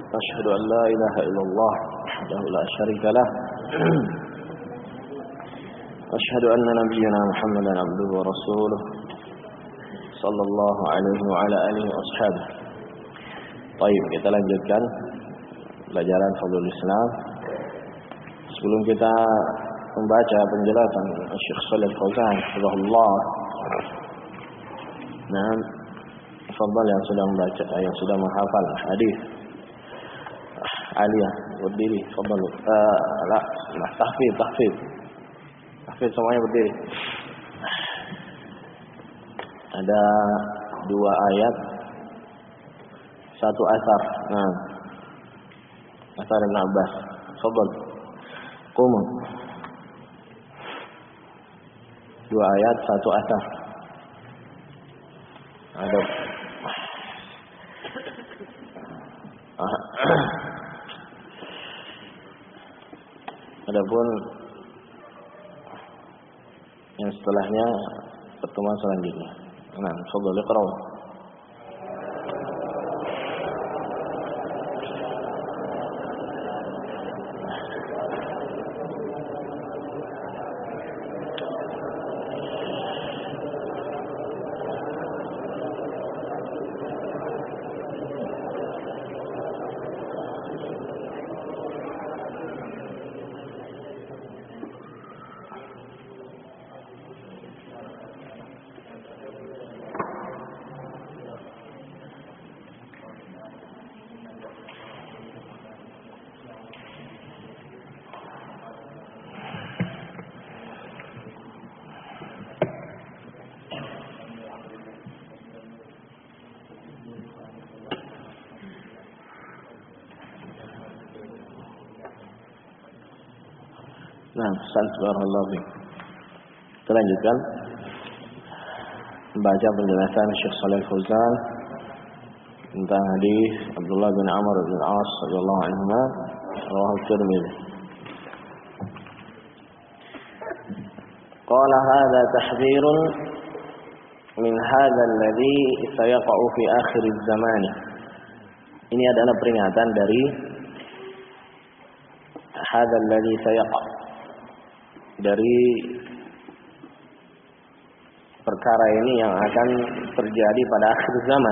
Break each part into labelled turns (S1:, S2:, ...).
S1: أشهد أن لا إله إلا الله وحده لا شريك له أشهد أن نبينا محمدا عبده ورسوله صلى الله عليه وعلى آله وأصحابه. Baik, kita lanjutkan pelajaran Fadlul Islam. Sebelum kita membaca penjelasan Syekh Shalih Fauzan rahimahullah. Nah, fadhal yang sudah membaca, yang sudah menghafal hadis aliyah berdiri, fadhal. Tahfidz semuanya berdiri. Ada 2 ayat, 1 asar. Nah, asar Ibn Abbas. Fadhal. Qumu. 2 ayat, 1 asar. Adapun yang setelahnya pertemuan selanjutnya. Nah, fadhal iqra. Nah, barakallahu fiik. Kita lanjutkan membaca penjelasan Syekh Shalih Fauzan tentang hadis Abdullah bin Amr bin As radhiyallahu anhuma rawahu Tirmidzi. Qala hadza tahdhirun min hadza alladhi sayaqa'u fi akhir az-zaman. Ini adalah peringatan dari hadza alladhi sayaqa', dari perkara ini yang akan terjadi pada akhir zaman.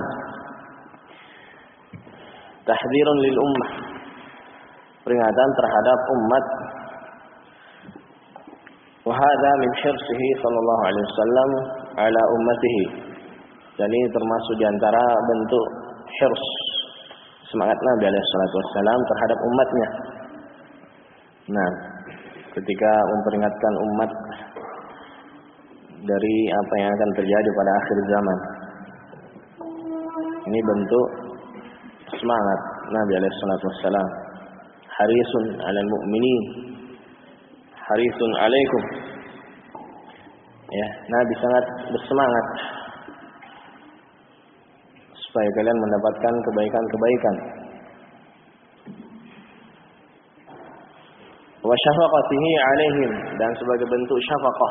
S1: Tahdhirun lil ummah, peringatan terhadap umat. Wa hadza min hirsihi sallallahu alaihi wasallam ala ummatihi. Dan ini termasuk di antara bentuk hirs, semangat Nabi alaihi salatu wasallam terhadap umatnya. Nah, ketika memperingatkan umat dari apa yang akan terjadi pada akhir zaman, ini bentuk semangat Nabi alaihi salatu wassalam. Harisun 'alal mu'minin, harisun 'alaikum. Ya, Nabi sangat bersemangat supaya kalian mendapatkan kebaikan-kebaikan. Wa syafaqatihi 'alaihim, dan sebagai bentuk syafaqah,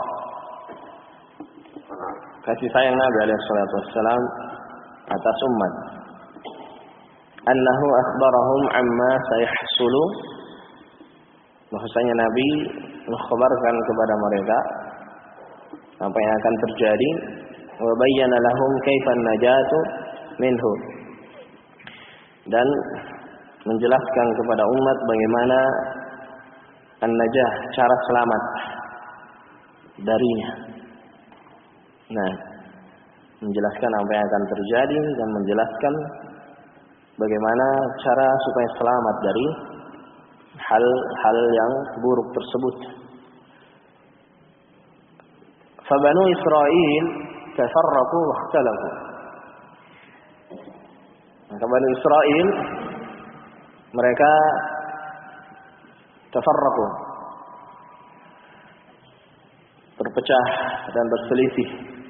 S1: kasih sayang Nabi alaihi salatu wassalam atas umat. Annahu akhbarahum amma sayahsulu, bahwasanya Nabi mengkhabarkan kepada mereka apa yang akan terjadi. Wa bayyana lahum kaifan najatu minhu, dan menjelaskan kepada umat bagaimana an-najah, cara selamat darinya. Nah, menjelaskan apa yang akan terjadi dan menjelaskan bagaimana cara supaya selamat dari hal-hal yang buruk tersebut. Fa Banu Israil tafarraqu wa ikhtalafu. Maka Banu Israil mereka tafarraqu, terpecah dan berselisih.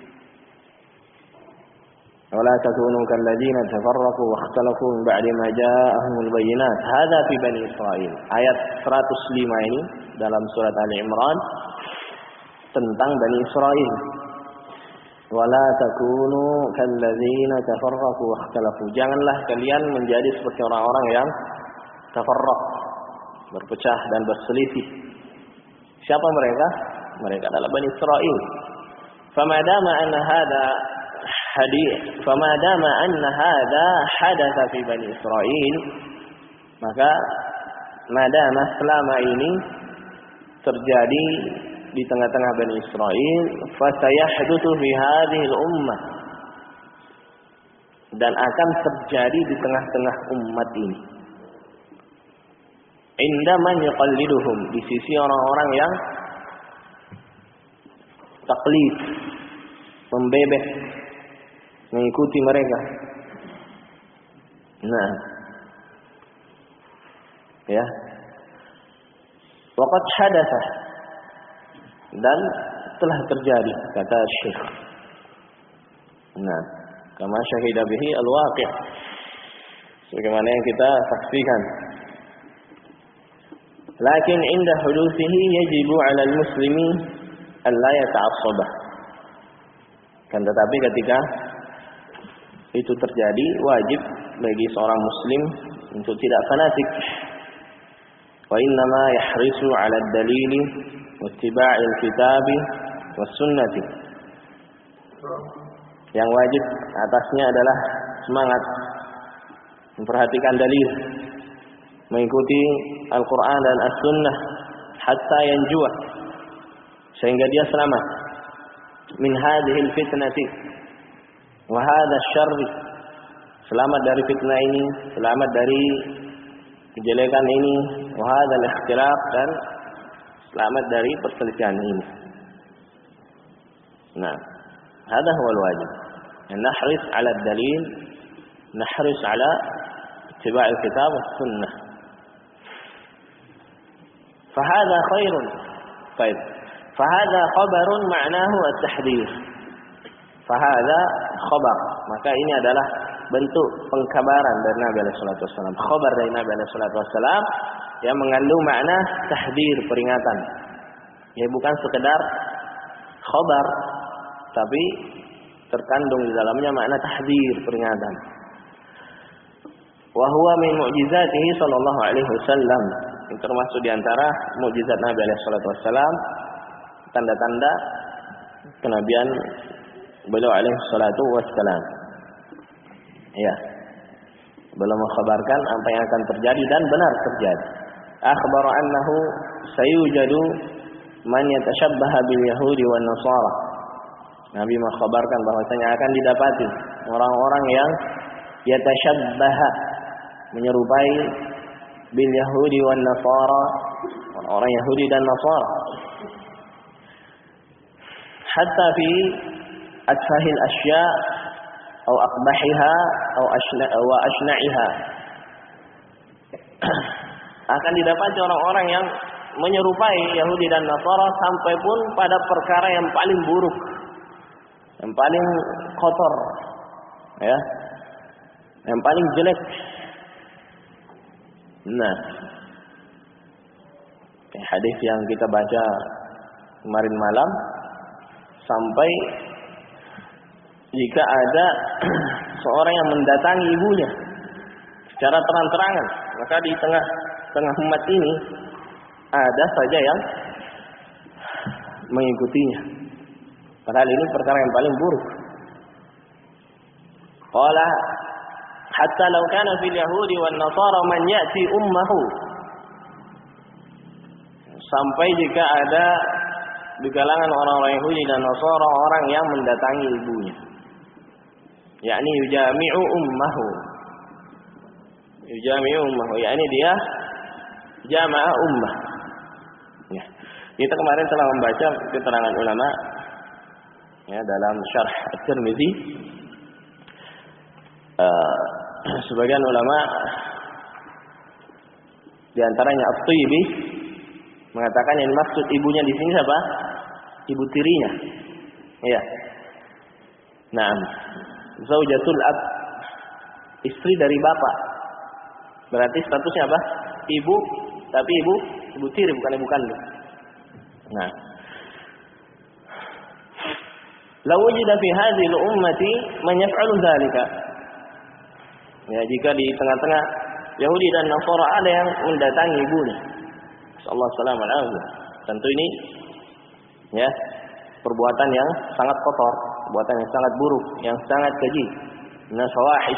S1: Wala takunu kalladzina tafarraqu wa ikhtalafu min ba'di ma ja'ahumul bayyinat. Hadza fi Bani Israil. Ayat 105 ini dalam surat Ali Imran tentang Bani Israil. Wala takunu kalladzina tafarraqu wa ikhtalafu. Janganlah kalian menjadi seperti orang-orang yang tafarraq, berpecah dan berselisih. Siapa mereka? Mereka adalah Bani Israil. Famadama anna hadha hadatha fi Bani Israil, maka madama selama ini terjadi di tengah-tengah Bani Israil, fasayahdutsu fi hadhihi al-ummah, dan akan terjadi di tengah-tengah umat ini. Indaman yuqalliduhum, di sisi orang-orang yang taklid, membebek, mengikuti mereka. Nah, ya. Waqad hadatha, dan telah terjadi, kata Syekh. Nah, kama syahida bihi al-waqi', sebagaimana yang kita saksikan. Lakin inda hudusihi yajibu 'ala al-muslimi an la yata'assaba. Kan tetapi ketika itu terjadi, wajib bagi seorang muslim untuk tidak fanatik. Wa innama yahrisu 'ala ad-dalili wa ittiba'il kitabi was sunnati. Yang wajib atasnya adalah semangat memperhatikan dalil, mengikuti Al-Quran dan As-Sunnah, hatta yanjuwa, sehingga dia selamat min hadhil fitnati wa hadha syarri, selamat dari fitnah ini, selamat dari kejelekan ini, wa hadha al-ikhtilaf, dan selamat dari perselisihan ini. Nah, hadha huwa al-wajib, nahris 'ala ad-dalil, nahris 'ala ittiba' al-kitab was-sunnah. Fahadha khairun. Baik. Fahadha khabarun ma'nahu at-tahdhir. Fahadha khabar. Maka ini adalah bentuk pengkabaran dari Nabi alaihi salatu wasallam. Khabar dari Nabi alaihi salatu wasallam yang mengandung makna tahdhir, peringatan. Ya, bukan sekedar khabar, tapi terkandung di dalamnya makna tahdhir, peringatan. Wa huwa min mu'jizatihi sallallahu alaihi wasallam. Ini termasuk di antara mukjizat Nabi alaihi salatu wasallam, tanda-tanda kenabian beliau alaihi salatu wasallam. Ya. Beliau mengkhabarkan apa yang akan terjadi dan benar terjadi. Akhbara annahu sayujadu man yatashabbaha bil yahudi wan nasara. Nabi mengkhabarkan bahwasanya akan didapati orang-orang yang yatashabbaha, menyerupai bil yahudi wan nasara, orang Yahudi dan Nasara, hatta fi atfahil asya atau aqbahiha atau ashna'iha. Akan didapati orang-orang yang menyerupai Yahudi dan Nasara sampai pun pada perkara yang paling buruk, yang paling kotor, ya, yang paling jelek. Nah, hadis yang kita baca kemarin malam, sampai jika ada seorang yang mendatangi ibunya secara terang-terangan, maka di tengah umat ini ada saja yang mengikutinya. Padahal ini perkara yang paling buruk. Qala hatta law kana fil yahudi wan nasara man ya'ti ummuhu, sampai jika ada di kalangan orang-orang Yahudi dan Nasara orang yang mendatangi ibunya, yakni yujami'u ummuhu, yakni dia jama'a ummah. Ya. Kita kemarin telah membaca keterangan ulama, ya, dalam syarh At-Tirmidzi. Sebagian ulama, di antaranya At-Thayyibi, mengatakan yang maksud ibunya di sini siapa? Ibu tirinya. Iya. Naam. Zaujatul ab, istri dari bapak. Berarti statusnya apa? Ibu, tapi ibu tiri, bukan ibu kandung. Nah. Law wujida fi hadhihi al-ummati man yaf'alu dzalika. Ya, jika di tengah-tengah Yahudi dan Nasara ada yang mendatangi ibunya. Sallallahu alaihi wasallam. Tentu ini ya perbuatan yang sangat kotor, perbuatan yang sangat buruk, yang sangat keji. Nasawahish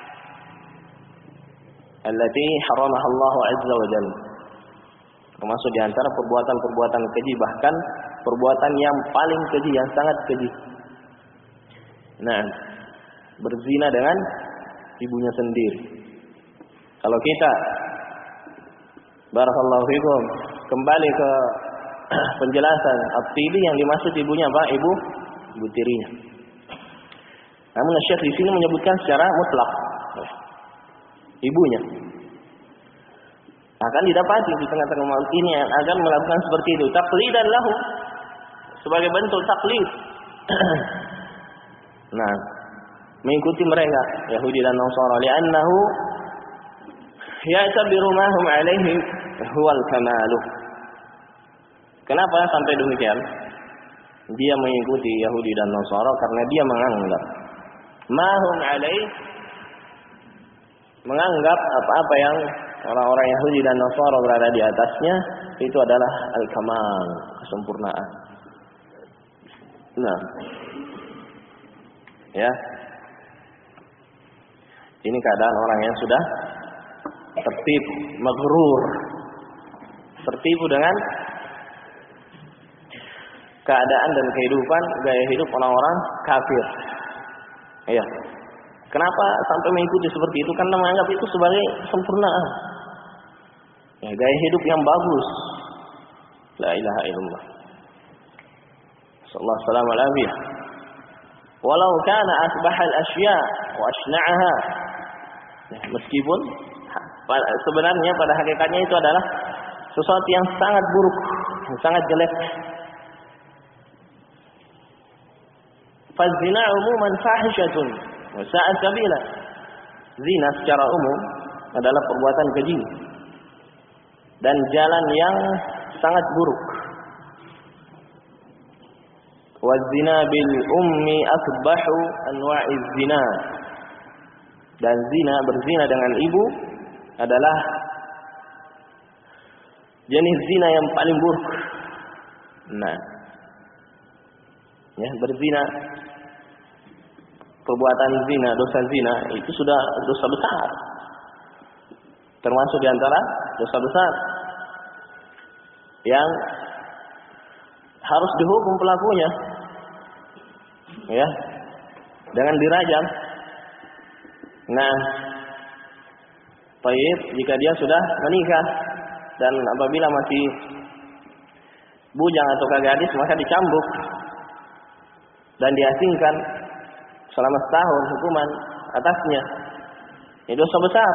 S1: allati haramaha Allah azza wa jalla. Termasuk di antara perbuatan-perbuatan keji, bahkan perbuatan yang paling keji, yang sangat keji. Nah, berzina dengan ibunya sendiri. Kalau kita, barakallahu fikum, kembali ke penjelasan At-Tibi, yang dimaksud ibunya apa? Ibu tirinya. Namun Syekh di sini menyebutkan secara mutlak ibunya. Akan didapati di tengah-tengah umat ini yang akan melakukan seperti itu, taqlidan lahu, sebagai bentuk taklid. Nah, mengikuti mereka Yahudi dan Nasara, li'annahu ya'tabiru ma hum alaihi huwal kamalu. Kenapa sampai demikian? Dia mengikuti Yahudi dan Nasara karena dia menganggap ma hum alaihi, menganggap apa-apa yang orang-orang Yahudi dan Nasara berada di atasnya itu adalah al-kamal, kesempurnaan. Nah, ya, ini keadaan orang yang sudah tertipu, maghrur, tertipu dengan keadaan dan kehidupan, gaya hidup orang-orang kafir. Ya, kenapa sampai mengikuti seperti itu? Karena menganggap itu sebagai kesempurnaan. Ya, gaya hidup yang bagus. La ilaha illallah. Sallallahu alaihi wasallam. Walau kana asbahal asya wa asna'aha. Ya, meskipun sebenarnya pada hakikatnya itu adalah sesuatu yang sangat buruk, yang sangat jelek. Fazina umuman fahishatun wa sa'a sabila. Zina secara umum adalah perbuatan keji dan jalan yang sangat buruk. Wazina bil ummi akbahu anwa'iz zina. Dan zina, berzina dengan ibu adalah jenis zina yang paling buruk. Nah, ya, berzina, perbuatan zina, dosa zina itu sudah dosa besar. Termasuk di antara dosa besar yang harus dihukum pelakunya, ya, dengan dirajam. Nah, baik, jika dia sudah menikah dan apabila masih bujang atau gadis, maka dicambuk dan diasingkan selama setahun hukuman atasnya. Itu dosa besar.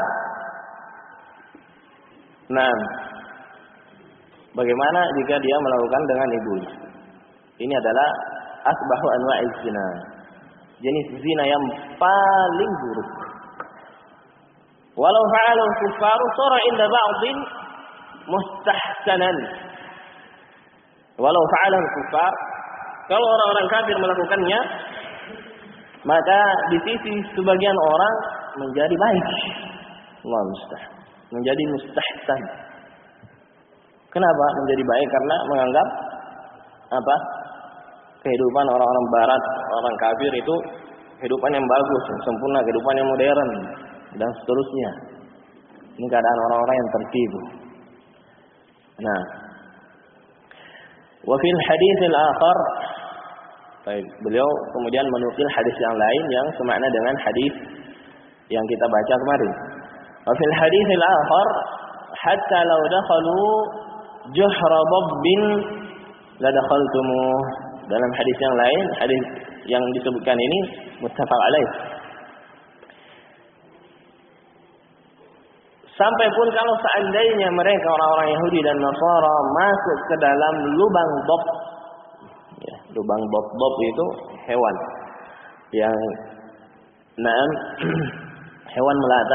S1: Nah, bagaimana jika dia melakukan dengan ibunya? Ini adalah asbahu anwa'iz zina, jenis zina yang paling buruk. Walau fa'alu kuffaru sara inda ba'dhin mustahsanan. Walau fa'alu kuffar, kalau orang-orang kafir melakukannya, maka di sisi sebagian orang menjadi baik. Allah mustahil, menjadi mustahsan. Kenapa menjadi baik? Karena menganggap apa? Kehidupan orang-orang barat, orang kafir itu kehidupan yang bagus, yang sempurna, kehidupan yang modern dan seterusnya. Ini keadaan orang-orang yang tertipu. Nah, wa fil hadits al-akhar, baik, beliau kemudian menukil hadis yang lain yang semakna dengan hadis yang kita baca kemarin. Wa fil hadits al-akhar, hatta law dakhalu juhra dabbin la dakhaltumuh. Dalam hadis yang lain, hadis yang disebutkan ini muttafaq alaih. Sampai pun kalau seandainya mereka orang-orang Yahudi dan Nasara masuk ke dalam lubang dob, ya, lubang dob itu hewan yang hewan melata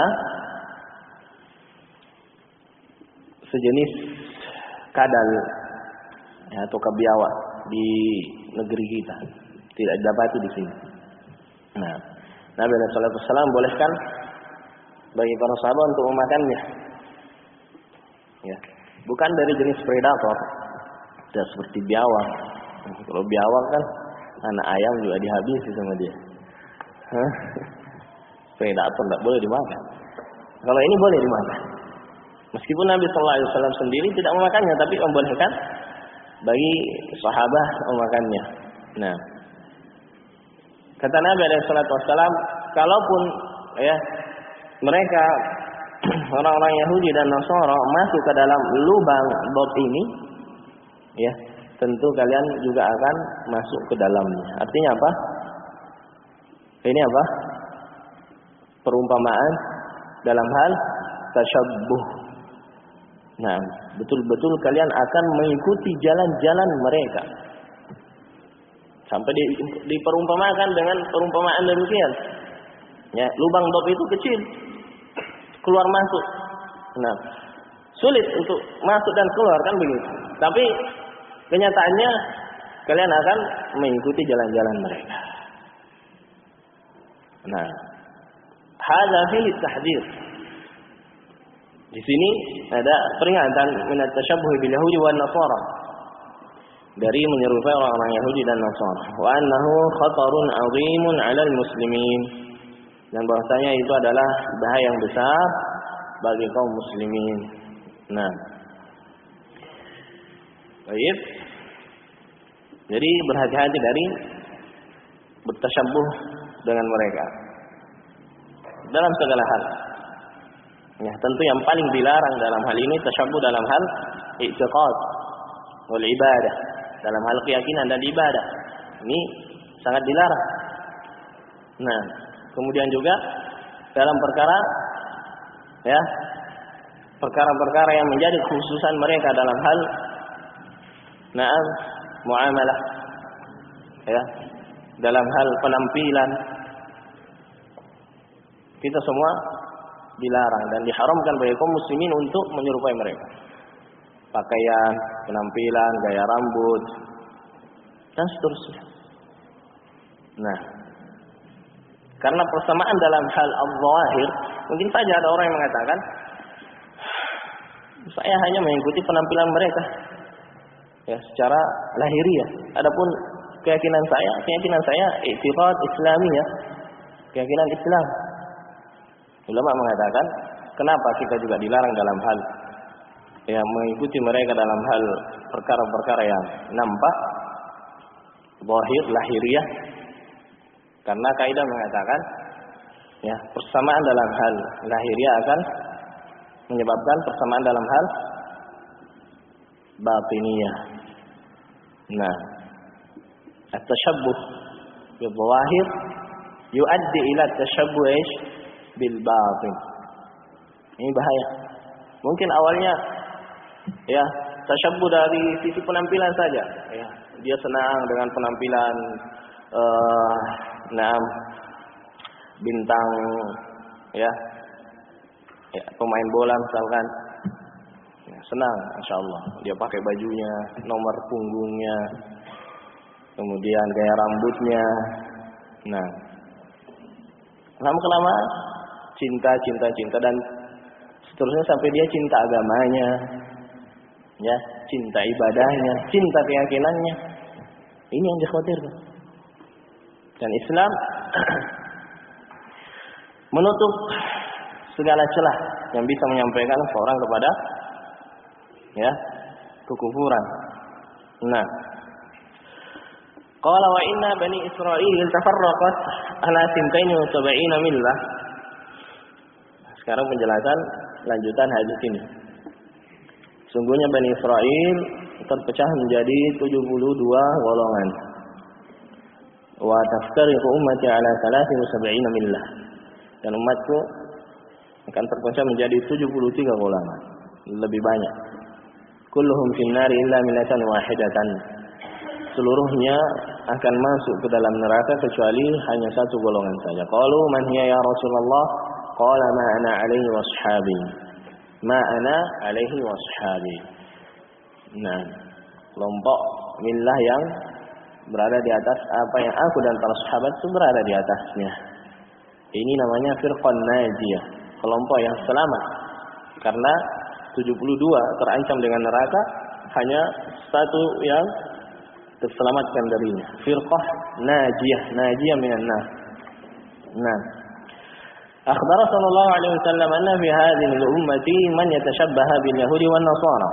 S1: sejenis kadal, ya, atau kebiawak di negeri kita, tidak didapati di sini. Nah, Nabi sallallahu alaihi wasallam bolehkan bagi para sahabat untuk memakannya. Ya, bukan dari jenis predator, tidak seperti biawak. Kalau biawak kan anak ayam juga dihabisi sama dia. Predator tidak boleh dimakan. Kalau ini boleh dimakan. Meskipun Nabi Sallallahu Alaihi Wasallam sendiri tidak memakannya, tapi membolehkan bagi sahabat memakannya. Nah, kata Nabi Alaihi Wasallam, kalaupun ya mereka orang-orang Yahudi dan Nasara masuk ke dalam lubang bot ini, ya tentu kalian juga akan masuk ke dalamnya. Artinya apa? Ini apa? Perumpamaan dalam hal tasyabbuh. Nah, betul-betul kalian akan mengikuti jalan-jalan mereka. Sampai diperumpamakan dengan perumpamaan demikian. Ya, lubang bot itu kecil, keluar masuk. Nah, sulit untuk masuk dan keluar kan begitu. Tapi kenyataannya kalian akan mengikuti jalan-jalan mereka. Nah, hadza fihi tahdhir. Di sini ada peringatan min at-tashabbuh bil yahudi wan nasara, dari menyerupai orang-orang Yahudi dan Nasara. Wa annahu khatarun 'azimun 'alal muslimin. Dan bahwasanya itu adalah bahaya yang besar bagi kaum muslimin. Nah, baik. Jadi berhati-hati dari bertasyabbuh dengan mereka dalam segala hal. Ya, tentu yang paling dilarang dalam hal ini tasyabbuh dalam hal i'tiqad wal ibadah, dalam hal keyakinan dan ibadah. Ini sangat dilarang. Nah, kemudian juga dalam perkara ya, perkara-perkara yang menjadi khususan mereka dalam hal muamalah, ya, dalam hal penampilan, kita semua dilarang dan diharamkan bagi kaum muslimin untuk menyerupai mereka. Pakaian, penampilan, gaya rambut, dan seterusnya. Nah, karena persamaan dalam hal al-zahir, mungkin saja ada orang yang mengatakan, saya hanya mengikuti penampilan mereka, ya, secara lahiriah. Adapun keyakinan saya i'tiqad Islami, ya, keyakinan Islam. Ulama mengatakan, kenapa kita juga dilarang dalam hal ya mengikuti mereka dalam hal perkara-perkara yang nampak zahir lahiriah? Karena kaidah mengatakan, ya, persamaan dalam hal lahiriah akan menyebabkan persamaan dalam hal batiniyah. Nah, at-tashabbuh bil zahir yuaddi ila at-tashabbuh bil batin. Ini bahaya. Mungkin awalnya ya tasyabbuh dari sisi penampilan saja, ya, dia senang dengan penampilan bintang, ya, pemain bola misalkan, ya, senang, insya Allah dia pakai bajunya, nomor punggungnya, kemudian gaya rambutnya. Nah, lama-kelamaan cinta dan seterusnya sampai dia cinta agamanya, ya, cinta ibadahnya, cinta keyakinannya. Ini yang dikhawatirkan. Dan Islam menutup segala celah yang bisa menyampaikan seorang kepada ya kekufuran. Nah, qala wa inna bani Israil tafarraqat ala 72 millah. Sekarang penjelasan lanjutan hadis ini. Sungguhnya Bani Israil terpecah menjadi 72 golongan. Wa taftariqu ummati ala 73 millah. Dan umatku akan terpecah menjadi 73 golongan, lebih banyak. Kulluhum finnari illa millatan wahidatan. Seluruhnya akan masuk ke dalam neraka kecuali hanya satu golongan saja. Qalu man hiya ya Rasulullah? Qala ma ana alaihi washabi. Ma ana alaihi washabi. Nah, kelompok millah yang berada di atas apa yang aku dan para sahabat itu berada di atasnya. Ini namanya firqan najiyah. kelompok yang selamat. Karena 72 terancam dengan neraka, hanya satu yang terselamatkan darinya. Firqah najiyah minan nar. Nah, akhbar sallallahu alaihi wasallam anna fi hadhihi al-ummati man yatashabbaha bil yahudi wan nasara.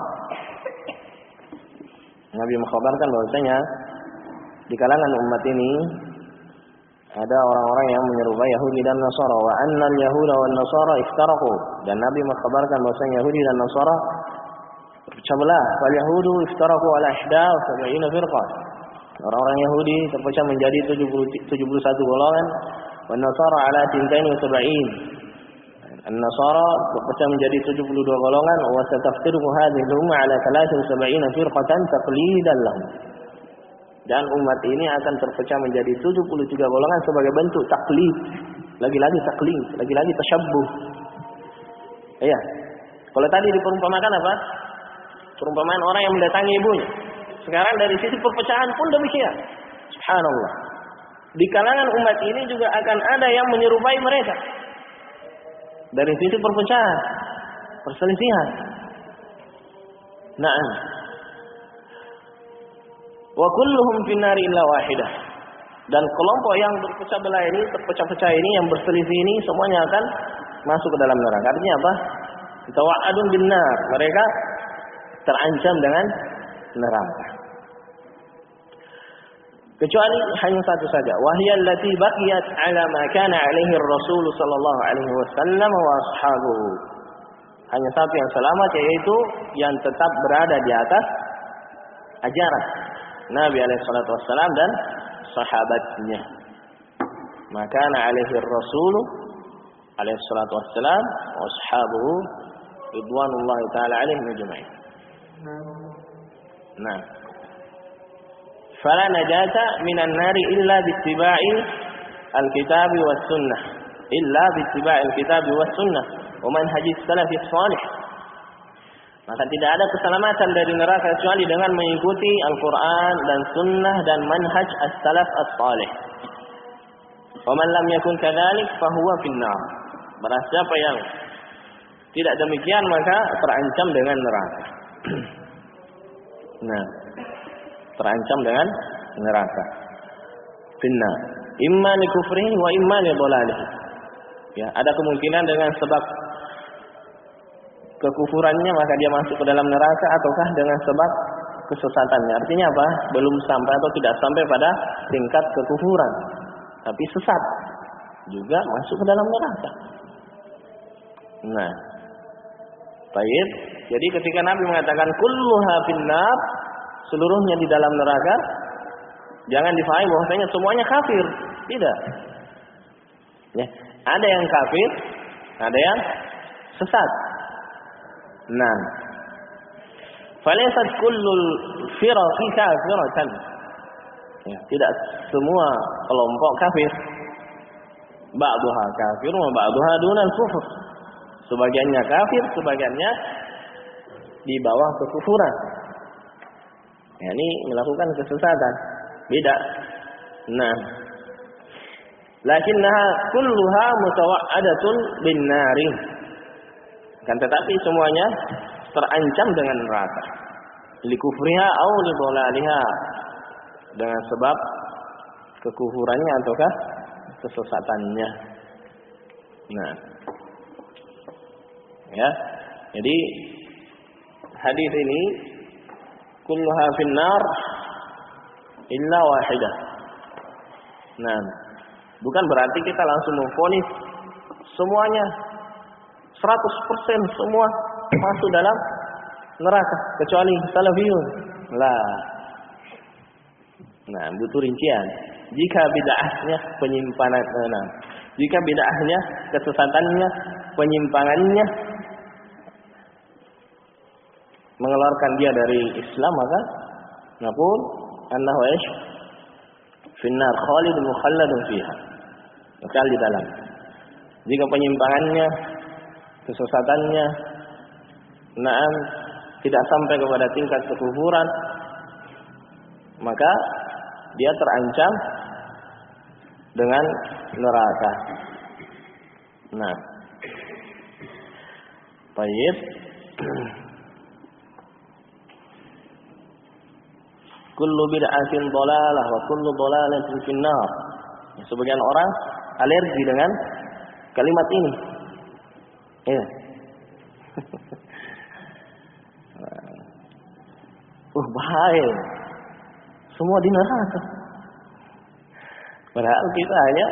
S1: Nabi mengkhabarkan bahwasanya di kalangan umat ini ada orang-orang yang menyerupai Yahudi dan Nasara, wa anna al-yahuda wan nasara iftaraqu, dan Nabi mengkhabarkan bahwasanya Yahudi dan Nasara terpecah belah. Wal yahudu iftaraqu ala 71 firqah. Orang-orang Yahudi terpecah menjadi 71 golongan, wan nasara ala 72. An-Nasara terpecah menjadi 72 golongan, wa sataftiruqu hadhihi al-ummah ala 73 firqatan taqlidan lahum. Dan umat ini akan terpecah menjadi 73 golongan sebagai bentuk taklid. Lagi-lagi taklid, lagi-lagi tasyabbuh. Iya. Kalau tadi diperumpamakan apa? Perumpamaan orang yang mendatangi ibunya. Sekarang dari sisi perpecahan pun demikian. Subhanallah. Di kalangan umat ini juga akan ada yang menyerupai mereka. Dari sisi perpecahan, perselisihan. Na'am. Wa kulluhum finnari illa wahidah. Dan kelompok yang berpecah belah ini, terpecah-pecah ini, yang berselisih ini, semuanya akan masuk ke dalam neraka. Artinya apa? Tawa'adun binnar. Mereka terancam dengan neraka. Kecuali hanya satu saja. Wahiyal lati baqiyat ala ma kana alaihi Rasul sallallahu alaihi wasallam wa ashabuhu. Hanya satu yang selamat, yaitu yang tetap berada di atas ajaran Nabi alaihi salatu wassalam dan sahabatnya. Maka alaihi Rasul alaihi salatu wassalam wa ashabuhu ridwanullahi taala alaihim ajma'in. Nah, fala najata minan nari illa bittiba'i al-kitabi was sunnah, illa bittiba'i al-kitabi was sunnah wa manhaj as-salafis salih. Maka tidak ada keselamatan dari neraka kecuali dengan mengikuti Al-Quran dan Sunnah dan manhaj as-salaf as-salih. Wa man lam yakun kadzalik fa huwa finnar. Barang siapa yang tidak demikian maka terancam dengan neraka. Nah, terancam dengan neraka. Finnar. Imma li kufrihi wa imma li dhalalihi. Ya, ada kemungkinan dengan sebab kekufurannya maka dia masuk ke dalam neraka, ataukah dengan sebab kesesatannya. Artinya apa? Belum sampai atau tidak sampai pada tingkat kekufuran, tapi sesat juga masuk ke dalam neraka. Nah, baik. Jadi ketika Nabi mengatakan kulluha finnar, seluruhnya di dalam neraka, jangan difahami bahwasanya semuanya kafir. Tidak. Ya, ada yang kafir, ada yang sesat. Nah, falaysat kullul firaqi kafiratan. Ya, tidak semua kelompok kafir. Ba'duha kafir wa ba'duha dunal kufur. Sebagiannya kafir, sebagiannya di bawah kekufuran. Ya, ini melakukan kesesatan. Beda. Nah, lakinnaha kulluha mutawa'adatun bin nari. Kan tetapi semuanya terancam dengan neraka. Likufriha au lidhalaliha, dengan sebab kekufurannya ataukah kesesatannya. Nah, ya. Jadi hadis ini kulluha finnar illa wahidah. Nah, bukan berarti kita langsung memvonis semuanya 100% semua masuk dalam neraka kecuali salafiyun. Lah. Nah, butuh rincian. Jika bid'ahnya penyimpanan, jika bid'ahnya kesesatannya, penyimpangannya mengeluarkan dia dari Islam, maka naqul annahu aish finnar khalidun mukhalladun fiha. Kekal di dalam. Jika penyimpangannya, kesesatannya, na'am, tidak sampai kepada tingkat kekufuran, maka dia terancam dengan neraka. Nah, Baik. Kullu bid'atin dhalalah wa kullu dhalalatin finnar. Sebagian orang alergi dengan kalimat ini. Ya. Bahaya. Semua di neraka. Padahal kita hanya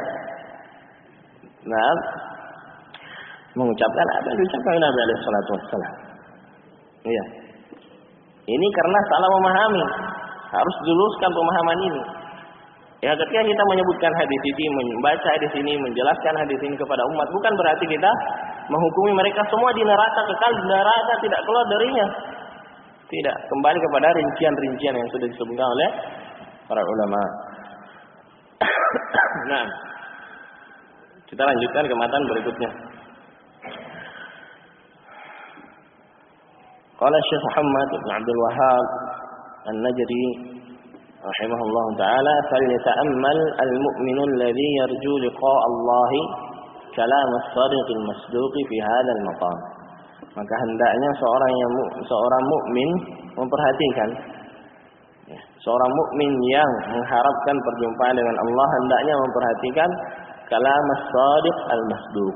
S1: mengucapkan apa yang diucapkan Nabi alaihi salatu wassalam. Iya. Ini karena salah memahami. Harus diluruskan pemahaman ini. Ya, ketika kita menyebutkan hadis ini, membaca hadis ini, menjelaskan hadis ini kepada umat, bukan berarti kita menghukumi mereka semua di neraka, kekal di neraka, tidak keluar darinya. Tidak, kembali kepada rincian-rincian yang sudah disebutkan oleh para ulama. Nah, kita lanjutkan ke matan berikutnya. Qala Syekh Muhammad bin Abdul Wahhab An-Najdi rahimahullah ta'ala, "Falyata'ammal al-mu'minu alladhi yarju liqa' Allah kalam as-sadiq al-masduq fi hadzal maqam." Maka hendaknya seorang mukmin memperhatikan, seorang mukmin yang mengharapkan perjumpaan dengan Allah hendaknya memperhatikan kalam as-sadiq al-masduq,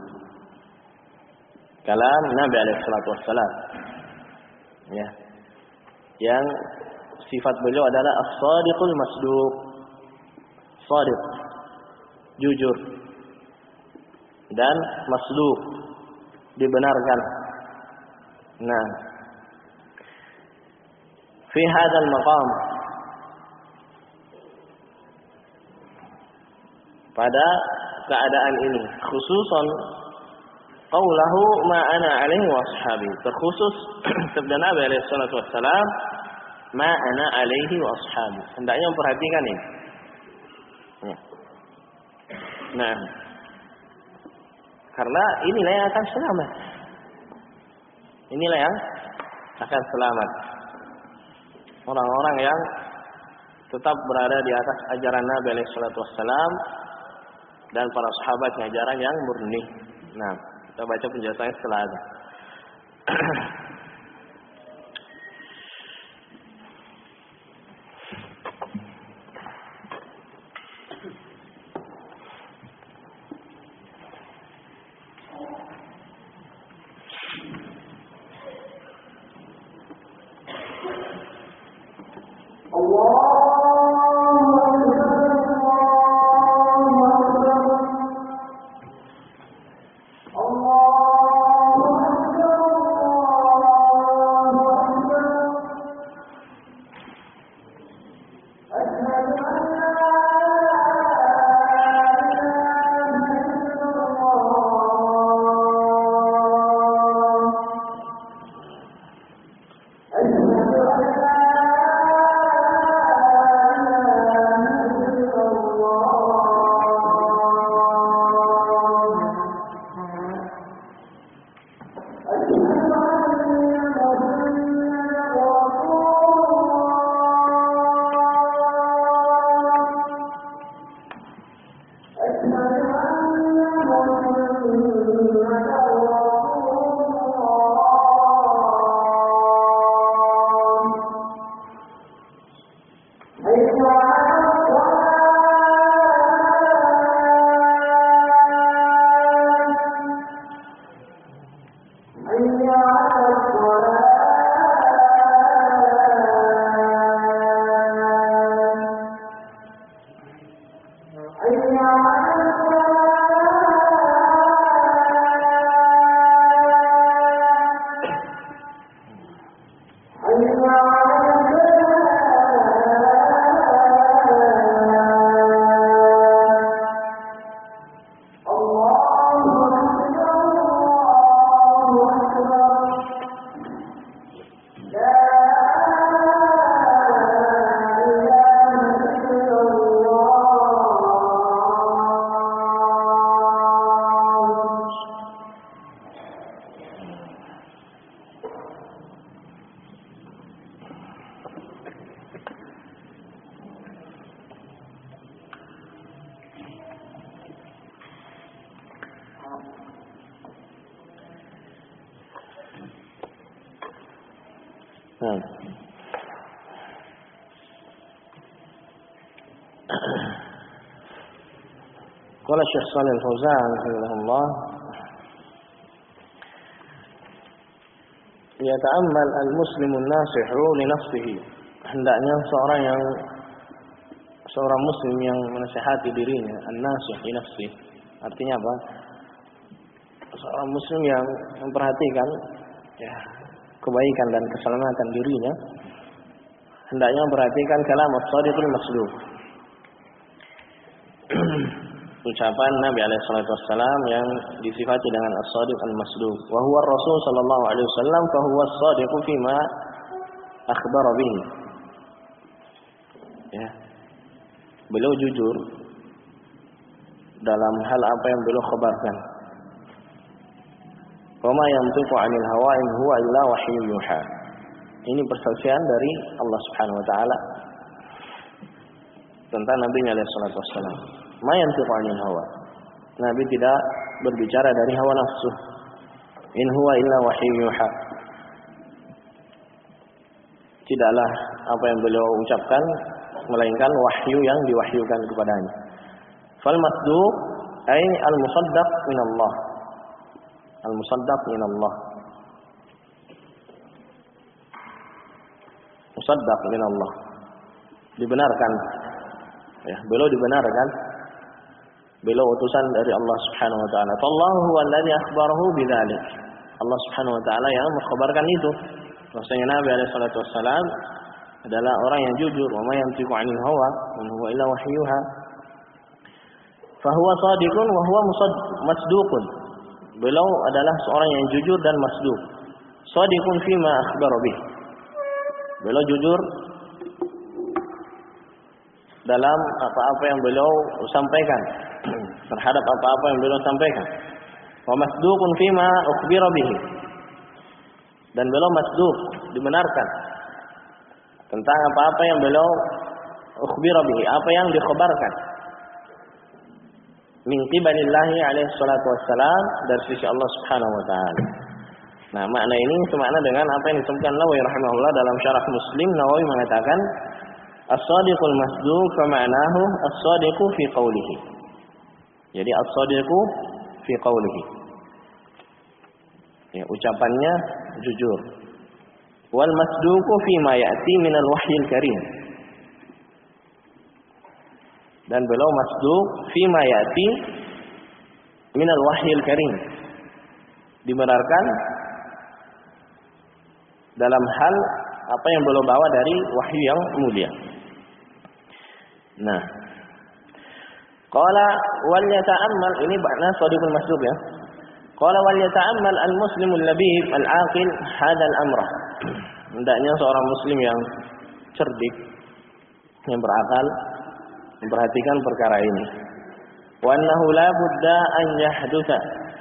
S1: kalam Nabi alaihi salatu wassalam, ya, yang sifat beliau adalah as-sadiqul masduq, sadiq, jujur, dan masduq, dibenarkan. Nah, fi hadzal maqam, pada keadaan ini, khususan qaulahu ma ana alaihi wa ashabi, terkhusus sabda Nabi alaihi salatu wassalam, ma ana alaihi wa ashabi, hendaknya memperhatikan ini. Nah, karena inilah yang akan selamat. Inilah yang akan selamat. Orang-orang yang tetap berada di atas ajaran Nabi alaihi salatu wassalam dan para sahabatnya, ajaran yang murni. Nah, kita baca penjelasannya setelah itu. Qala Syekh Shalih Fauzan rahimahullah, yata'ammal al-muslimun nasihu li nafsihi. Hendaknya seorang muslim yang menasihati dirinya, an-nasih li nafsihi. Artinya apa? Seorang muslim yang memperhatikan kebaikan dan keselamatan dirinya, hendaknya memperhatikan kalam as-shadiqul masduq. Ucapan Nabi alaihi salatu wassalam yang disifati dengan as-shadiq al-masduq. Wa huwa ar-rasul sallallahu alaihi wasallam fa huwa as-shadiq fima akhbara bihi. Ya. Beliau jujur dalam hal apa yang beliau khabarkan. Wa ma yantiqu 'anil hawa in huwa illa wahyu yuha. Ini persaksian dari Allah Subhanahu wa taala tentang Nabi alaihi salatu wassalam. Ma yantiqu 'anil hawa. Nabi tidak berbicara dari hawa nafsu. In huwa illa wahyu yuha. Tidaklah apa yang beliau ucapkan melainkan wahyu yang diwahyukan kepadanya. Fal masduq ay al-musaddaq min Allah. Al-musaddaq min Allah. Musaddaq min Allah. Dibenarkan. Ya, beliau dibenarkan. Beliau utusan dari Allah Subhanahu wa taala. Allahu huwa alladhi akhbarahu bidzalik. Allah Subhanahu wa taala yang mengkhabarkan itu. Bahwasanya Nabi alaihi salatu wassalam adalah orang yang jujur, wa ma yantiqu 'anil hawa, in huwa illa wahyuha. Fa huwa shadiqun wa huwa masduqun. Beliau adalah seorang yang jujur dan masduq. Shadiqun fima akhbara bih. Beliau jujur dalam apa-apa yang beliau sampaikan, terhadap apa-apa yang beliau sampaikan. Wa masduqun fima ukhbira bihi. Dan beliau masduq, dibenarkan tentang apa-apa yang beliau ukhbira bihi, apa yang dikhabarkan. Min qibalillahi alaihi salatu wassalam, dari sisi Allah Subhanahu wa taala. Nah, makna ini semakna dengan apa yang disebutkan Nawawi rahimahullah dalam Syarah Muslim. Nawawi mengatakan as-shadiqul masduq fa ma'nahu as-shadiqu fi qawlihi. Jadi as-shadiqu fi qawlihi. Ya, ucapannya jujur. Wal masduqu fi ma ya'ti min al-wahyil karim. Dan beliau masduq fi ma ya'ti min al-wahyil karim. Dibenarkan dalam hal apa yang beliau bawa dari wahyu yang mulia. Nah, qala wal yata'ammal, ini makna shadiqul masduq ya. Qala wal yata'ammal al-muslimul labib al-aqil hadzal amra. Hendaknya seorang muslim yang cerdik, yang berakal, memperhatikan perkara ini. Wa annahu la budda an yahdutha.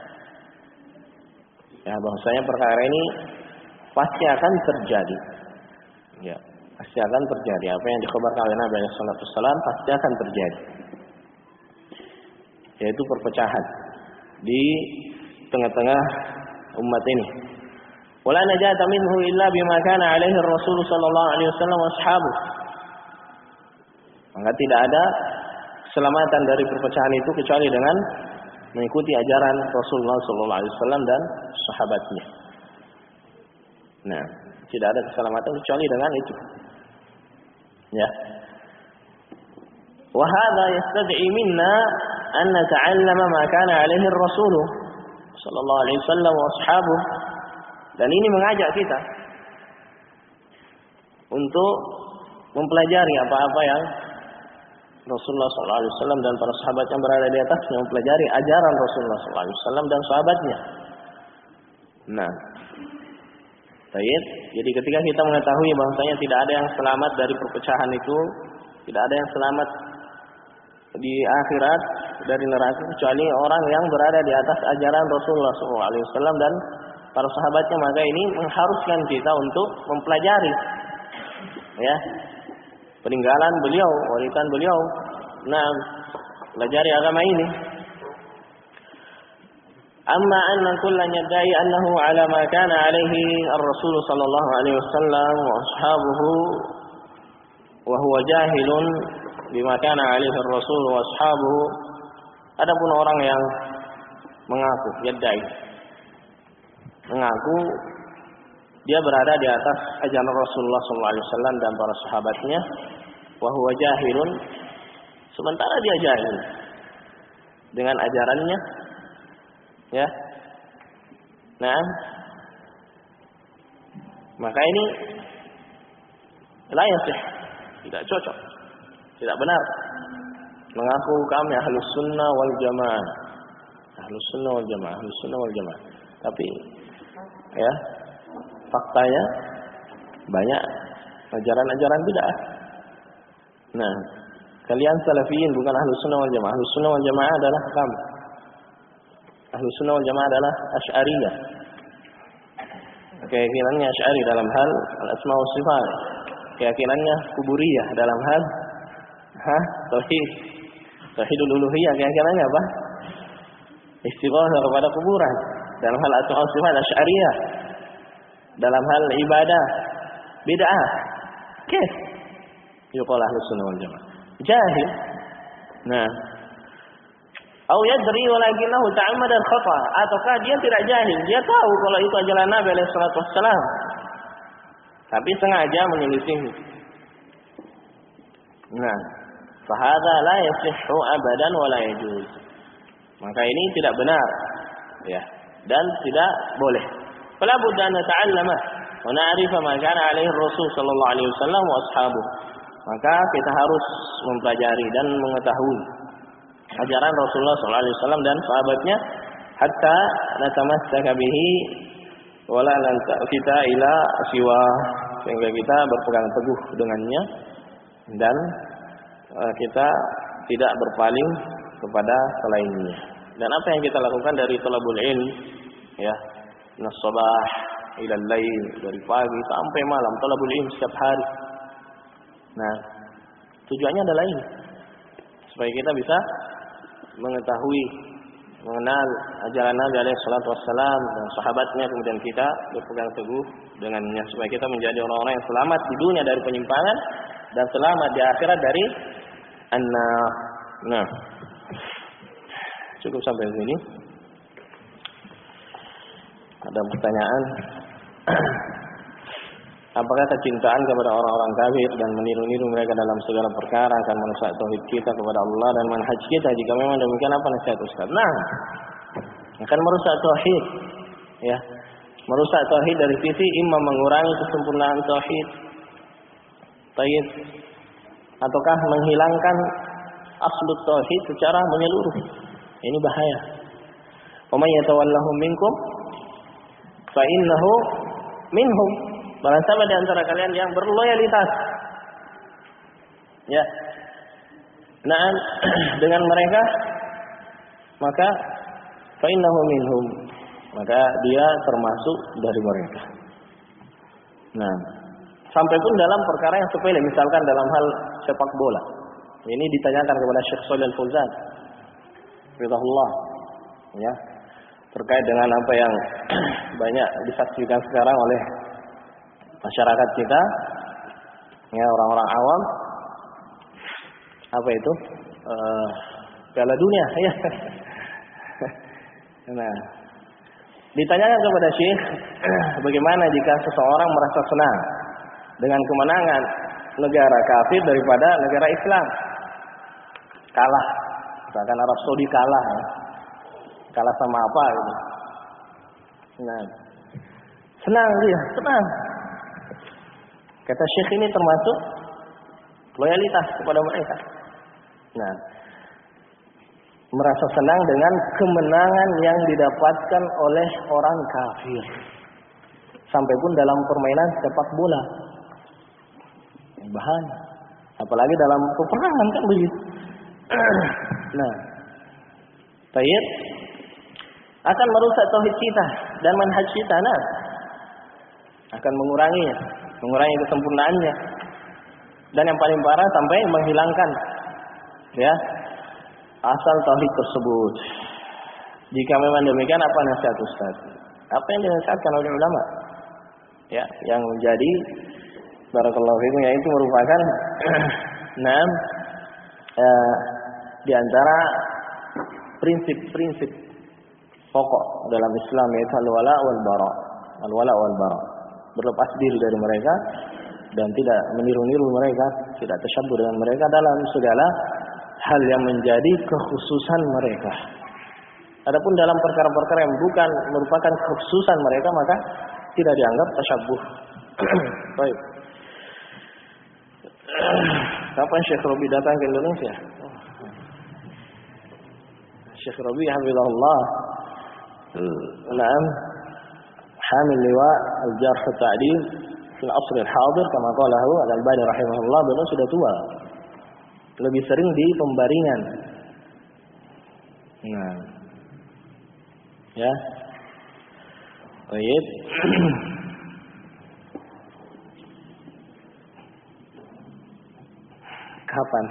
S1: Ya, bahwasanya perkara ini pasti akan terjadi. Ya, pasti akan terjadi. Apa yang dikhabarkan oleh Nabi sallallahu alaihi wasallam pasti akan terjadi. Yaitu perpecahan di tengah-tengah umat ini. Wala najata minhu illa bima kana alaihi Rasul sallallahu alaihi wasallam wa ashabuh. Maka tidak ada keselamatan dari perpecahan itu kecuali dengan mengikuti ajaran Rasulullah sallallahu alaihi wasallam dan sahabatnya. Nah, tidak ada keselamatan kecuali dengan itu. Ya. Wa hadha yastad'i minna an nata'allama ma kana alaihi Rasul sallallahu alaihi wasallam wa ashabuh. Dan ini mengajak kita untuk mempelajari apa-apa yang Rasulullah sallallahu alaihi wasallam dan para sahabat yang berada di atasnya, mempelajari ajaran Rasulullah sallallahu alaihi wasallam dan sahabatnya. Nah, baik. Jadi ketika kita mengetahui bahwasanya tidak ada yang selamat dari perpecahan itu, tidak ada yang selamat di akhirat dari neraka kecuali orang yang berada di atas ajaran Rasulullah sallallahu alaihi wasallam dan para sahabatnya, maka ini mengharuskan kita untuk mempelajari ya peninggalan beliau, warisan beliau. Nah, pelajari agama ini. Amma anna kullan yadda'i annahu ala ma kana alaihi ar-rasul sallallahu alaihi wasallam wa ashabuhu wa huwa jahilun bima kana alaihi ar-rasul wa ashabuhu. Adapun orang yang mengaku yadda'i, mengaku dia berada di atas ajaran Rasulullah sallallahu alaihi wasallam dan para sahabatnya, wa huwa jahilun, sementara dia jahil dengan ajarannya, ya. Nah, maka ini la yasih, tidak cocok, tidak benar mengaku kami ahlus sunnah wal jamaah, ahlus sunnah wal jamaah, ahlus sunnah wal jamaah. Tapi ya, faktanya banyak ajaran-ajaran bid'ah. Nah, kalian salafiyin bukan ahlus sunnah wal jamaah. Ahlus sunnah wal jamaah adalah kami. Ahlus sunnah wal jamaah adalah Asy'ariyah. Keyakinannya Asy'ari dalam hal al-asma wa sifat. Keyakinannya Kuburiyah dalam hal tauhid. Tauhidul uluhiyah keyakinannya apa? Istighosah kepada kuburan. Dalam hal asma wa sifat Asy'ariyah. Dalam hal ibadah bid'ah. Kif? Yuqal ahlus sunnah wal jamaah. Jahil. Nah, au yadri walakinahu ta'ammada al-khata', ataukah dia tidak jahil, dia tahu kalau itu ajaran Nabi alaihi salatu wassalam, tapi sengaja menyelisih. Nah, fa hadza la yasihhu abadan wa la yajuz. Maka ini tidak benar, ya, dan tidak boleh. Fala budda an nata'allama wa na'rifa ma kana alaihi Rasul sallallahu alaihi wasallam wa ashabuhu. Maka kita harus mempelajari dan mengetahui ajaran Rasulullah SAW dan sahabatnya, hatta natamassaka bihi wala kita ila siwa, sehingga kita berpegang teguh dengannya dan kita tidak berpaling kepada selainnya. Dan apa yang kita lakukan dari thalabul ilm, ya, nas-sabah ila al-lail, dari pagi sampai malam thalabul ilm setiap hari. Nah, tujuannya adalah ini, supaya kita bisa mengetahui, mengenal ajaran Nabi alaihi salatu wassalam dan sahabatnya, kemudian kita berpegang teguh dengannya, supaya kita menjadi orang-orang yang selamat di dunia dari penyimpangan dan selamat di akhirat dari an-nar. Nah, cukup sampai sini. Ada pertanyaan? Apakah kecintaan kepada orang-orang kafir dan meniru-niru mereka dalam segala perkara akan merusak tauhid kita kepada Allah dan manhaj kita? Jika memang demikian, apa nasihat Ustaz? Nah, akan merusak tauhid, ya. Merusak tauhid dari sisi imam mengurangi kesempurnaan tauhid, tayyib, ataukah menghilangkan aslut tauhid secara menyeluruh. Ini bahaya. Wa may yatawallahum minkum fa innahu minhum. Barang siapa di antara kalian yang berloyalitas, ya, nah, dengan mereka, maka fa innahu minhum, maka dia termasuk dari mereka. Nah, sampai pun dalam perkara yang sepele, misalkan dalam hal sepak bola. Ini ditanyakan kepada Syekh Shalih Al-Fauzan, ridhahullah, ya, terkait dengan apa yang banyak disaksikan sekarang oleh masyarakat kita, ya, orang-orang awam, apa itu, Piala Dunia, ya. Nah, ditanyakan kepada Syekh, bagaimana jika seseorang merasa senang dengan kemenangan negara kafir daripada negara Islam, kalah, misalkan Arab Saudi kalah, ya. Kalah sama apa gitu. Nah, senang dia, senang. Kata Syekh, ini termasuk loyalitas kepada mereka. Nah, merasa senang dengan kemenangan yang didapatkan oleh orang kafir. Sampai pun dalam permainan sepak bola. Bahaya. Apalagi dalam peperangan kan begitu. Nah, tayyib akan merusak tauhid kita dan manhaj kita. Nah, akan mengurangi kesempurnaannya, dan yang paling parah sampai menghilangkan, ya, asal tauhid tersebut. Jika memang demikian, apa nasihat Ustaz? Apa yang dinasihatkan oleh ulama? Ya, yang menjadi barakallahu fikum yaitu merupakan di antara prinsip-prinsip pokok dalam Islam, yaitu al-wala wal bara. Al-wala wal bara. Berlepas diri dari mereka dan tidak meniru-niru mereka, tidak tasyabbuh dengan mereka dalam segala hal yang menjadi kekhususan mereka. Adapun dalam perkara-perkara yang bukan merupakan kekhususan mereka, maka tidak dianggap tasyabbuh. Baik. Kapan Syekh Robi datang ke Indonesia? Syekh Robi hafizahullah, hamil liwa al-jarh wa ta'dil fil asr al-hadir kama qalahu Al-Albani rahimahullah. Beliau sudah tua. Lebih sering di pembaringan. Nah. Ya. Baik. Kapan?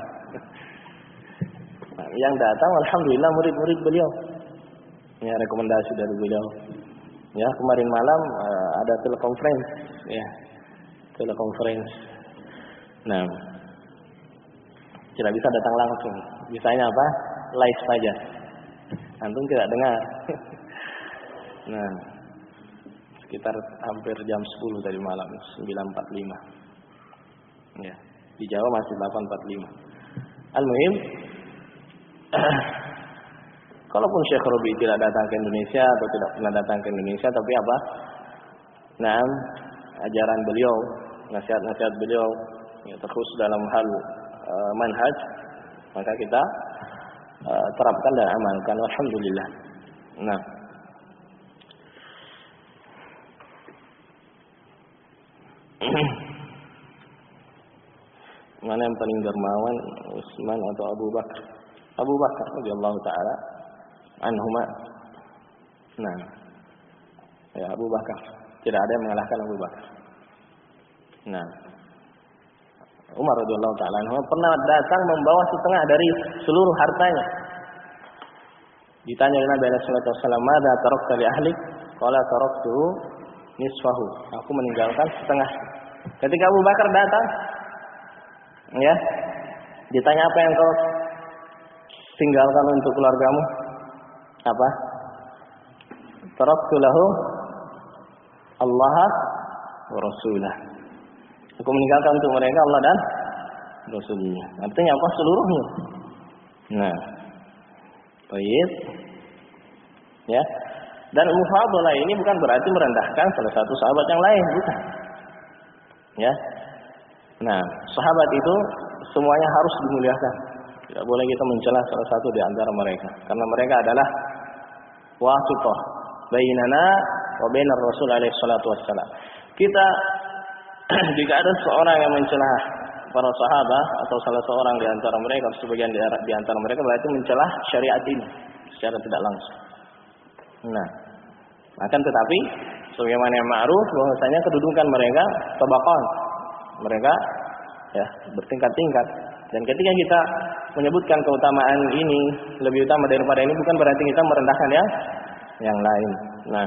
S1: Yang datang alhamdulillah murid-murid beliau. Ya, rekomendasi dari beliau. Ya, kemarin malam ada telekonferensi, ya. Telekonferensi. Nah, tidak bisa datang langsung. Bisanya apa? Live saja. Antum tidak dengar. Nah, sekitar hampir jam 10 tadi malam, 9.45. Ya, di Jawa masih 8.45. Al-muhim, kalaupun Syekh Robi tidak datang ke Indonesia atau tidak pernah datang ke Indonesia, tapi apa? Nah, ajaran beliau, nasihat-nasihat beliau ya, terkhusus dalam hal manhaj, maka kita terapkan dan amalkan. Alhamdulillah. Nah, mana yang paling dermawan, Utsman atau Abu Bakar? Abu Bakar radhiyallahu taala anhuma. Nah, ya Abu Bakar. Tidak ada yang mengalahkan Abu Bakar. Nah, Umar radhiyallahu taala anhu pernah datang membawa setengah dari seluruh hartanya. Ditanya oleh Nabi sallallahu alaihi wasallam, "Madza tarakta li ahlik?" Qala taraktuhu nisfahu. Aku meninggalkan setengah. Ketika Abu Bakar datang, ya, ditanya apa yang kau tinggalkan untuk keluargamu? Apa? Taraktu lahu Allah wa Rasulah. Aku meninggalkan untuk mereka Allah dan Rasulnya. Artinya apa? Seluruhnya. Nah, baik. Ya. Dan mufadalah ini bukan berarti merendahkan salah satu sahabat yang lain, bukan. Ya. Nah, sahabat itu semuanya harus dimuliakan. Tidak boleh kita mencela salah satu di antara mereka, karena mereka adalah wasithah bainana wa bainar Rasul alaihi salatu wassalam. Kita jika ada seorang yang mencela para sahabat atau salah seorang di antara mereka atau sebagian di antara mereka, berarti mencela syariat ini secara tidak langsung. Nah, akan tetapi sebagaimana yang ma'ruf bahwasanya kedudukan mereka tabaqan. Mereka ya bertingkat-tingkat. Dan ketika kita menyebutkan keutamaan ini lebih utama daripada ini, bukan berarti kita merendahkan yang lain. Nah,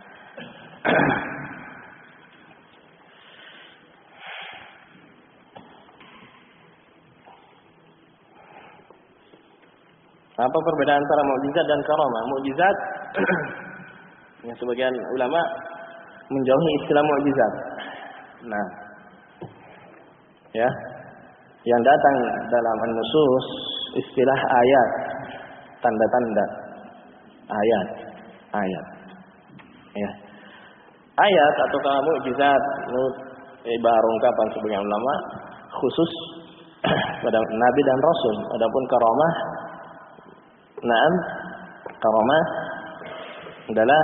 S1: apa perbedaan antara mukjizat dan karamah? Mukjizat, yang sebagian ulama menjauhi istilah mukjizat. Nah, ya, yang datang dalam an-nusus istilah ayat, tanda-tanda, ayat. Ya, ayat atau kalau mukjizat menurut ibarat ungkapan sebagian ulama khusus pada nabi dan rasul. Adapun karamah, naam, karamah adalah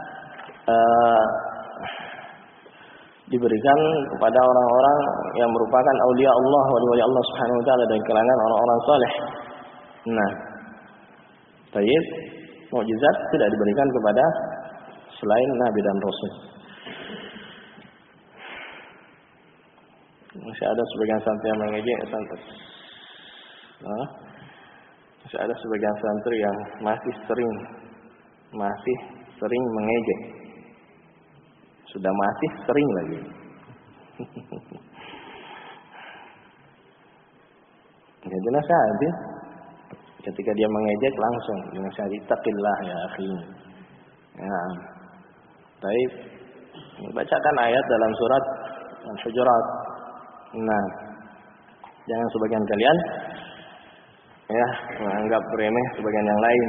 S1: diberikan kepada orang-orang yang merupakan aulia Allah, wali-wali Allah Subhanahu wa taala dari kalangan orang-orang saleh. Nah, baik, mukjizat tidak diberikan kepada selain nabi dan rasul. Masih ada sebagian santri yang mengejek santri. Masih ada sebagian santri yang masih sering masih sering mengejek. Sudah masih sering lagi. Jadi nasihati. Ketika dia mengejek langsung dinasihati, taqillah ya akhi. Ya. Baik. Bacakan ayat dalam surat Al-Hujurat. Nah, jangan sebagian kalian ya menganggap remeh sebagian yang lain.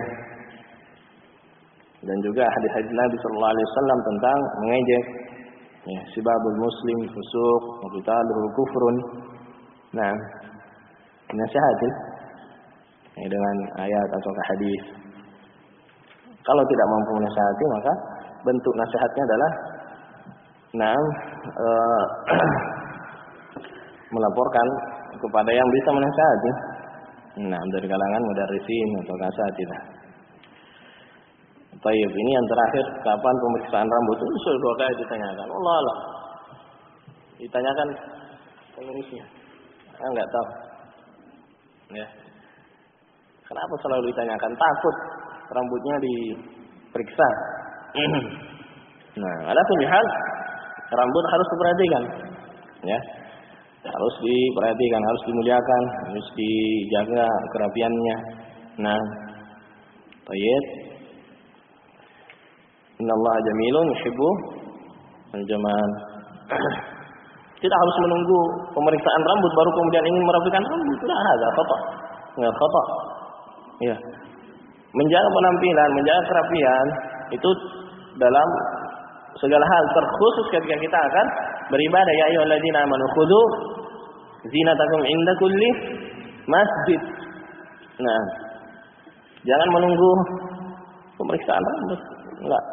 S1: Dan juga hadis-hadis Nabi sallallahu alaihi wasallam tentang mengejek. Ya, sibabul muslim fusuq wa qitaluhu kufrun. Nah, nasihati dengan ayat atau hadis. Kalau tidak mampu menasihati, maka bentuk nasihatnya adalah melaporkan kepada yang bisa menasihati. Dari kalangan mudarrisin atau asatidzah. Baik, ini yang terakhir, kapan pemeriksaan rambut? Itu sudah 2 kali ditanyakan. Allah Allah. Ditanyakan pengurusnya. Saya enggak tahu. Ya. Kenapa selalu ditanyakan? Takut rambutnya diperiksa. Nah, ala kulli hal rambut harus diperhatikan. Ya. Harus diperhatikan, harus dimuliakan, harus dijaga kerapiannya. Nah, baik. Innallaha jamilun yuhibbu al-jamal. Tidak harus menunggu pemeriksaan rambut baru kemudian ingin merapikan rambut. Tidak ada khata. Enggak khata. Ya. Menjaga penampilan, menjaga kerapian itu dalam segala hal, terkhusus ketika kita akan beribadah. Ya ayyuhalladzina amanu khudhu zinatakum inda kulli masjid. Nah, jangan menunggu pemeriksaan rambut. Enggak.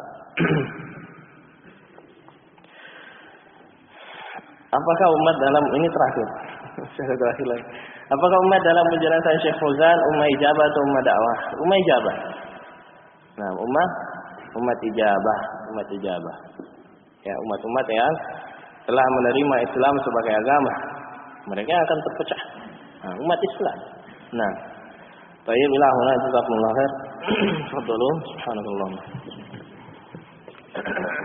S1: Apakah umat dalam ini terakhir? Lagi. Apakah umat dalam penjelasan Syekh Fauzan ummah ijabah atau ummah dakwah? Ummah ijabah. Nah, umat ijabah. Ya, umat-umat yang telah menerima Islam sebagai agama. Mereka akan terpecah. Nah, umat Islam. Nah, tayyib ila huna jazakumullah khair. Fadlu subhanallah.